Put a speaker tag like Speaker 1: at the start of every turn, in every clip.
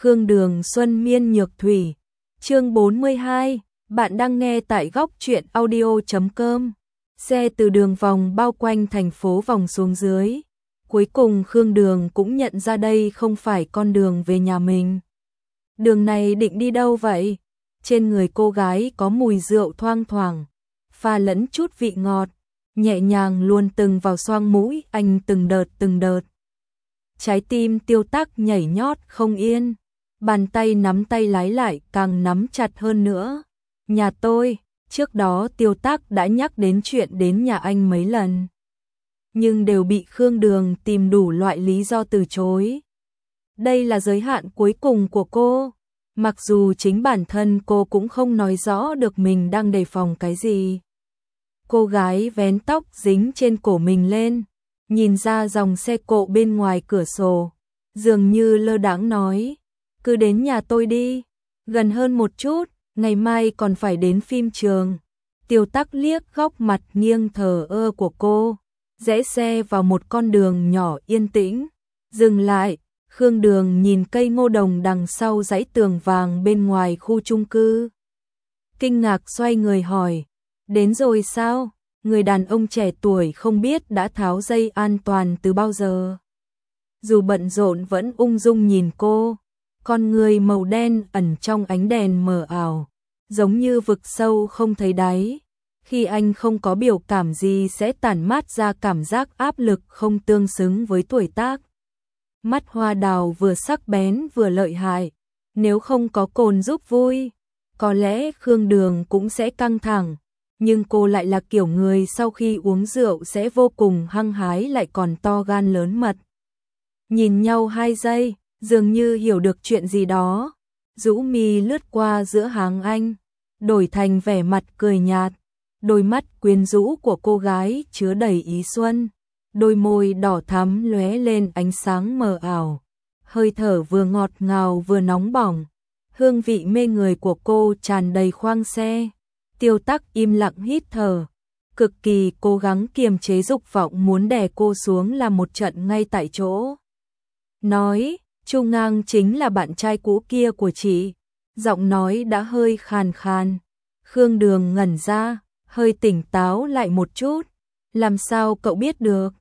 Speaker 1: Khương Đường Xuân Miên Nhược Thủy. Chương 42, bạn đang nghe tại góc truyện audio.com. Xe từ đường vòng bao quanh thành phố vòng xuống dưới. Cuối cùng Khương Đường cũng nhận ra đây không phải con đường về nhà mình. Đường này định đi đâu vậy? Trên người cô gái có mùi rượu thoang thoảng, pha lẫn chút vị ngọt, nhẹ nhàng luồn từng vào xoang mũi anh từng đợt. Trái tim Tiêu Tắc nhảy nhót không yên, bàn tay nắm tay lái lại càng nắm chặt hơn nữa. Nhà tôi, trước đó Tiêu Tắc đã nhắc đến chuyện đến nhà anh mấy lần, nhưng đều bị Khương Đường tìm đủ loại lý do từ chối. Đây là giới hạn cuối cùng của cô, mặc dù chính bản thân cô cũng không nói rõ được mình đang đề phòng cái gì. Cô gái vén tóc dính trên cổ mình lên, nhìn ra dòng xe cộ bên ngoài cửa sổ, dường như lơ đãng nói, cứ đến nhà tôi đi, gần hơn một chút, ngày mai còn phải đến phim trường. Tiêu Tắc liếc góc mặt nghiêng thờ ơ của cô, rẽ xe vào một con đường nhỏ yên tĩnh, dừng lại. Khương Đường nhìn cây ngô đồng đằng sau dãy tường vàng bên ngoài khu chung cư, kinh ngạc xoay người hỏi, đến rồi sao? Người đàn ông trẻ tuổi không biết đã tháo dây an toàn từ bao giờ. Dù bận rộn vẫn ung dung nhìn cô, con người màu đen ẩn trong ánh đèn mờ ảo, giống như vực sâu không thấy đáy. Khi anh không có biểu cảm gì sẽ tản mát ra cảm giác áp lực không tương xứng với tuổi tác. Mắt hoa đào vừa sắc bén vừa lợi hại, nếu không có cồn giúp vui, có lẽ Khương Đường cũng sẽ căng thẳng. Nhưng cô lại là kiểu người sau khi uống rượu sẽ vô cùng hăng hái lại còn to gan lớn mật. Nhìn nhau 2 giây, dường như hiểu được chuyện gì đó, rũ mi lướt qua giữa hàng anh, đổi thành vẻ mặt cười nhạt. Đôi mắt quyến rũ của cô gái chứa đầy ý xuân, đôi môi đỏ thắm lóe lên ánh sáng mờ ảo, hơi thở vừa ngọt ngào vừa nóng bỏng, hương vị mê người của cô tràn đầy khoang xe. Tiêu Tắc im lặng hít thở, cực kỳ cố gắng kiềm chế dục vọng muốn đè cô xuống làm một trận ngay tại chỗ. Nói, Chu Ngang chính là bạn trai cũ kia của chị. Giọng nói đã hơi khàn khàn. Khương Đường ngẩn ra, hơi tỉnh táo lại một chút. Làm sao cậu biết được?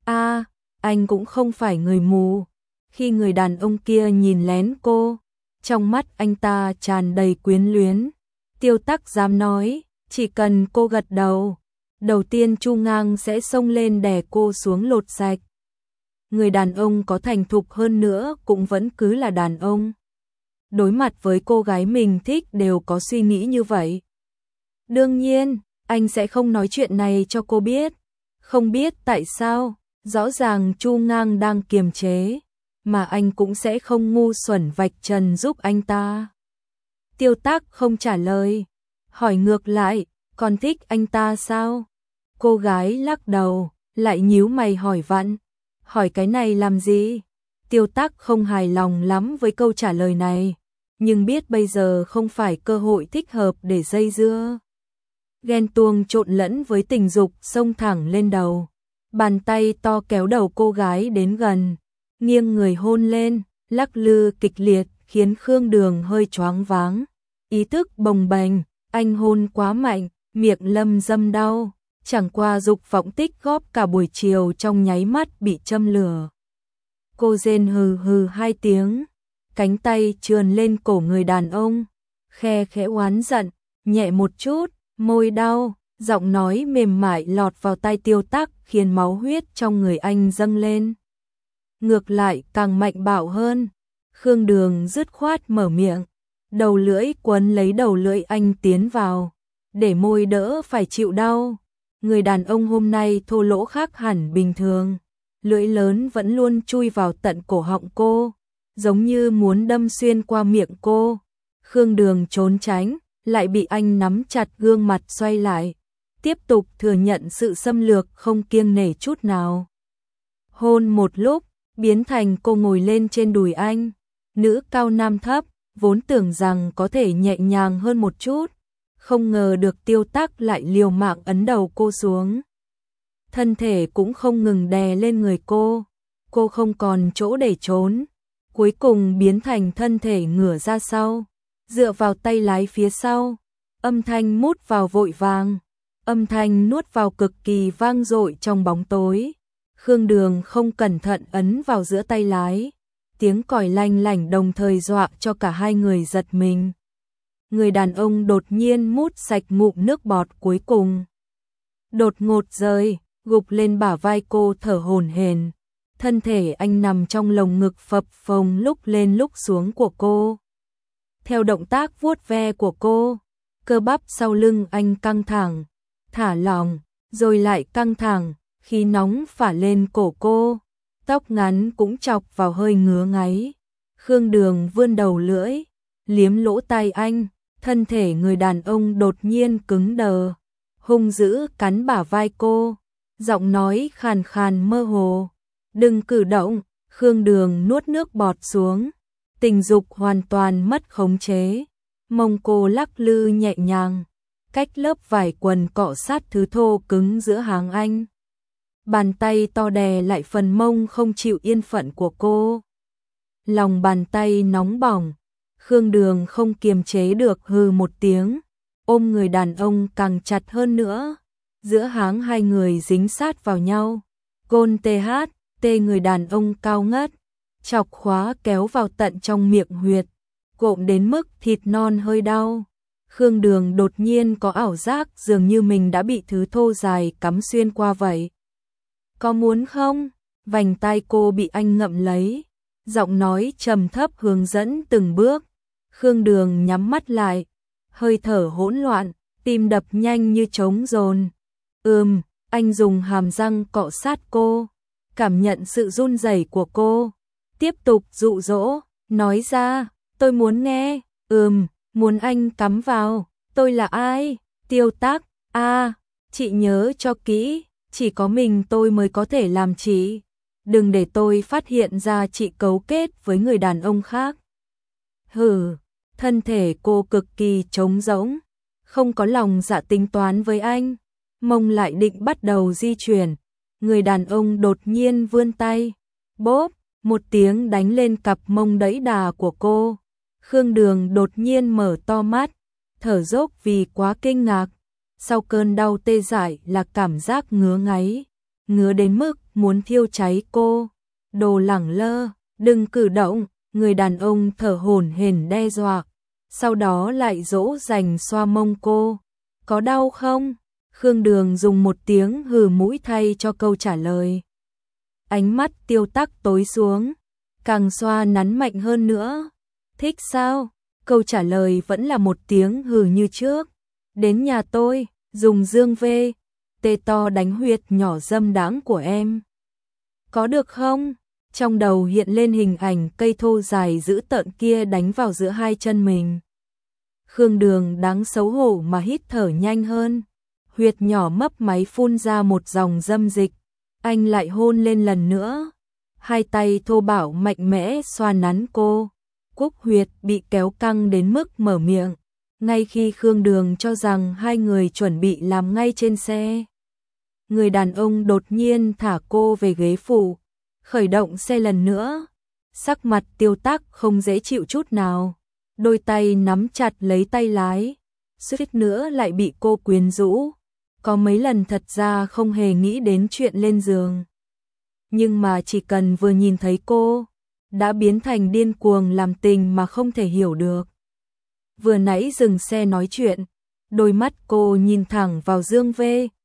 Speaker 1: Anh cũng không phải người mù. Khi người đàn ông kia nhìn lén cô, trong mắt anh ta tràn đầy quyến luyến. Tiêu Tắc dám nói, chỉ cần cô gật đầu, đầu tiên Chu Ngang sẽ xông lên đè cô xuống lột sạch. Người đàn ông có thành thục hơn nữa cũng vẫn cứ là đàn ông. Đối mặt với cô gái mình thích đều có suy nghĩ như vậy. Đương nhiên, anh sẽ không nói chuyện này cho cô biết. Không biết tại sao, rõ ràng Chu Ngang đang kiềm chế, mà anh cũng sẽ không ngu xuẩn vạch trần giúp anh ta. Tiêu Tắc không trả lời, hỏi ngược lại, còn thích anh ta sao? Cô gái lắc đầu, lại nhíu mày hỏi vặn, hỏi cái này làm gì? Tiêu Tắc không hài lòng lắm với câu trả lời này, nhưng biết bây giờ không phải cơ hội thích hợp để dây dưa. Ghen tuông trộn lẫn với tình dục xông thẳng lên đầu, bàn tay to kéo đầu cô gái đến gần, nghiêng người hôn lên, lắc lư kịch liệt, khiến Khương Đường hơi choáng váng, ý thức bồng bềnh, anh hôn quá mạnh, miệng lâm dâm đau, chẳng qua dục vọng tích góp cả buổi chiều trong nháy mắt bị châm lửa. Cô rên hừ hừ 2 tiếng, cánh tay trườn lên cổ người đàn ông, khe khẽ oán giận, nhẹ một chút, môi đau, giọng nói mềm mại lọt vào tai Tiêu Tắc khiến máu huyết trong người anh dâng lên. Ngược lại càng mạnh bạo hơn, Khương Đường dứt khoát mở miệng, đầu lưỡi quấn lấy đầu lưỡi anh tiến vào, để môi đỡ phải chịu đau. Người đàn ông hôm nay thô lỗ khác hẳn bình thường, lưỡi lớn vẫn luôn chui vào tận cổ họng cô, giống như muốn đâm xuyên qua miệng cô. Khương Đường trốn tránh, lại bị anh nắm chặt gương mặt xoay lại, tiếp tục thừa nhận sự xâm lược không kiêng nể chút nào. Hôn một lúc, biến thành cô ngồi lên trên đùi anh, nữ cao nam thấp, vốn tưởng rằng có thể nhẹ nhàng hơn một chút, không ngờ được Tiêu Tắc lại liều mạng ấn đầu cô xuống. Thân thể cũng không ngừng đè lên người cô không còn chỗ để trốn, cuối cùng biến thành thân thể ngửa ra sau, dựa vào tay lái phía sau, âm thanh mút vào vội vàng, âm thanh nuốt vào cực kỳ vang dội trong bóng tối. Khương Đường không cẩn thận ấn vào giữa tay lái, tiếng còi lanh lảnh đồng thời dọa cho cả hai người giật mình. Người đàn ông đột nhiên mút sạch ngụm nước bọt cuối cùng. Đột ngột rơi, gục lên bả vai cô thở hổn hển. Thân thể anh nằm trong lồng ngực phập phồng lúc lên lúc xuống của cô. Theo động tác vuốt ve của cô, cơ bắp sau lưng anh căng thẳng, thả lỏng, rồi lại căng thẳng, khí nóng phả lên cổ cô, tóc ngắn cũng chọc vào hơi ngứa ngáy. Khương Đường vươn đầu lưỡi, liếm lỗ tai anh, thân thể người đàn ông đột nhiên cứng đờ, hung dữ cắn bả vai cô, giọng nói khàn khàn mơ hồ. Đừng cử động, Khương Đường nuốt nước bọt xuống, tình dục hoàn toàn mất khống chế, mông cô lắc lư nhẹ nhàng, cách lớp vải quần cọ sát thứ thô cứng giữa háng anh. Bàn tay to đè lại phần mông không chịu yên phận của cô. Lòng bàn tay nóng bỏng, Khương Đường không kiềm chế được hừ một tiếng, ôm người đàn ông càng chặt hơn nữa. Giữa háng hai người dính sát vào nhau. Côn tê người đàn ông cao ngất, chọc khóa kéo vào tận trong miệng huyệt, cộm đến mức thịt non hơi đau. Khương Đường đột nhiên có ảo giác dường như mình đã bị thứ thô dài cắm xuyên qua vậy. Có muốn không? Vành tai cô bị anh ngậm lấy, giọng nói trầm thấp hướng dẫn từng bước. Khương Đường nhắm mắt lại, hơi thở hỗn loạn, tim đập nhanh như trống dồn. Anh dùng hàm răng cọ sát cô, cảm nhận sự run rẩy của cô, tiếp tục dụ dỗ, nói ra, tôi muốn nghe. Muốn anh cắm vào. Tôi là ai? Tiêu Tắc. Chị nhớ cho kỹ, chỉ có mình tôi mới có thể làm chị. Đừng để tôi phát hiện ra chị cấu kết với người đàn ông khác. Thân thể cô cực kỳ trống rỗng, không có lòng dạ tính toán với anh. Mông lại định bắt đầu di chuyển, người đàn ông đột nhiên vươn tay, bóp, một tiếng đánh lên cặp mông đẫy đà của cô. Khương Đường đột nhiên mở to mắt, thở dốc vì quá kinh ngạc. Sau cơn đau tê dại là cảm giác ngứa ngáy, ngứa đến mức muốn thiêu cháy cô. Đồ lẳng lơ, đừng cử động, người đàn ông thở hổn hển đe dọa, sau đó lại dỗ dành xoa mông cô. Có đau không? Khương Đường dùng một tiếng hừ mũi thay cho câu trả lời. Ánh mắt Tiêu Tắc tối xuống, càng xoa nắn mạnh hơn nữa. Thích sao? Câu trả lời vẫn là một tiếng hừ như trước. Đến nhà tôi, dùng dương tê to đánh huyệt nhỏ dâm đãng của em. Có được không? Trong đầu hiện lên hình ảnh cây thô dài dữ tợn kia đánh vào giữa hai chân mình. Khương Đường đáng xấu hổ mà hít thở nhanh hơn. Huyệt nhỏ mấp máy phun ra một dòng dâm dịch. Anh lại hôn lên lần nữa. Hai tay thô bạo mạnh mẽ xoa nắn cô. Cúc huyệt bị kéo căng đến mức mở miệng. Ngay khi Khương Đường cho rằng hai người chuẩn bị làm ngay trên xe, người đàn ông đột nhiên thả cô về ghế phụ, khởi động xe lần nữa. Sắc mặt Tiêu Tắc không dễ chịu chút nào, đôi tay nắm chặt lấy tay lái, suýt nữa lại bị cô quyến rũ. Có mấy lần thật ra không hề nghĩ đến chuyện lên giường, nhưng mà chỉ cần vừa nhìn thấy cô, đã biến thành điên cuồng làm tình mà không thể hiểu được. Vừa nãy dừng xe nói chuyện, đôi mắt cô nhìn thẳng vào dương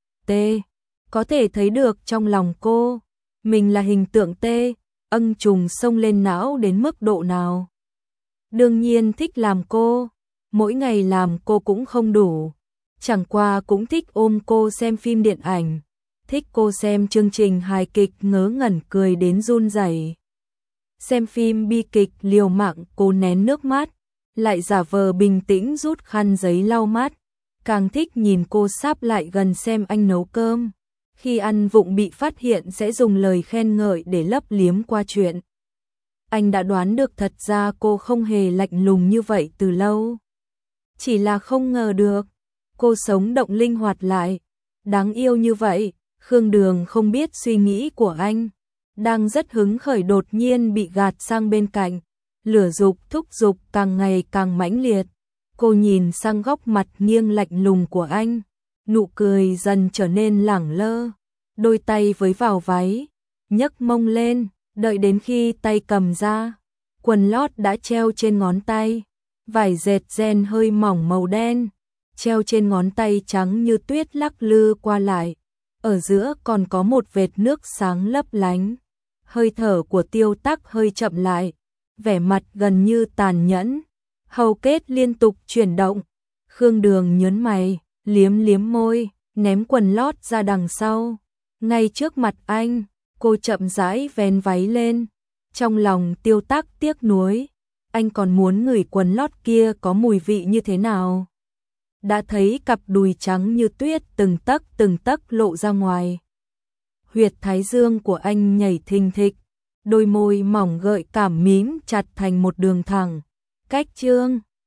Speaker 1: có thể thấy được trong lòng cô, mình là hình tượng ân trùng xông lên não đến mức độ nào. Đương nhiên thích làm cô, mỗi ngày làm cô cũng không đủ, chẳng qua cũng thích ôm cô xem phim điện ảnh, thích cô xem chương trình hài kịch ngớ ngẩn cười đến run rẩy. Xem phim bi kịch liều mạng cô nén nước mắt, lại giả vờ bình tĩnh rút khăn giấy lau mắt, càng thích nhìn cô sáp lại gần xem anh nấu cơm. Khi ăn vụng bị phát hiện sẽ dùng lời khen ngợi để lấp liếm qua chuyện. Anh đã đoán được thật ra cô không hề lạnh lùng như vậy từ lâu. Chỉ là không ngờ được, cô sống động linh hoạt lại, đáng yêu như vậy. Khương Đường không biết suy nghĩ của anh, đang rất hứng khởi đột nhiên bị gạt sang bên cạnh, lửa dục thúc giục càng ngày càng mãnh liệt. Cô nhìn sang góc mặt nghiêng lạnh lùng của anh, nụ cười dần trở nên lẳng lơ, đôi tay với vào váy, nhấc mông lên, đợi đến khi tay cầm ra, quần lót đã treo trên ngón tay, vải dệt ren hơi mỏng màu đen, treo trên ngón tay trắng như tuyết lắc lư qua lại, ở giữa còn có một vệt nước sáng lấp lánh. Hơi thở của Tiêu Tắc hơi chậm lại, vẻ mặt gần như tàn nhẫn, hầu kết liên tục chuyển động. Khương Đường nhớn mày, liếm liếm môi, ném quần lót ra đằng sau. Ngay trước mặt anh, cô chậm rãi vén váy lên. Trong lòng Tiêu Tắc tiếc nuối, anh còn muốn ngửi quần lót kia có mùi vị như thế nào. Đã thấy cặp đùi trắng như tuyết từng tấc lộ ra ngoài. Huyệt thái dương của anh nhảy thình thịch, đôi môi mỏng gợi cảm mím chặt thành một đường thẳng. Cách chương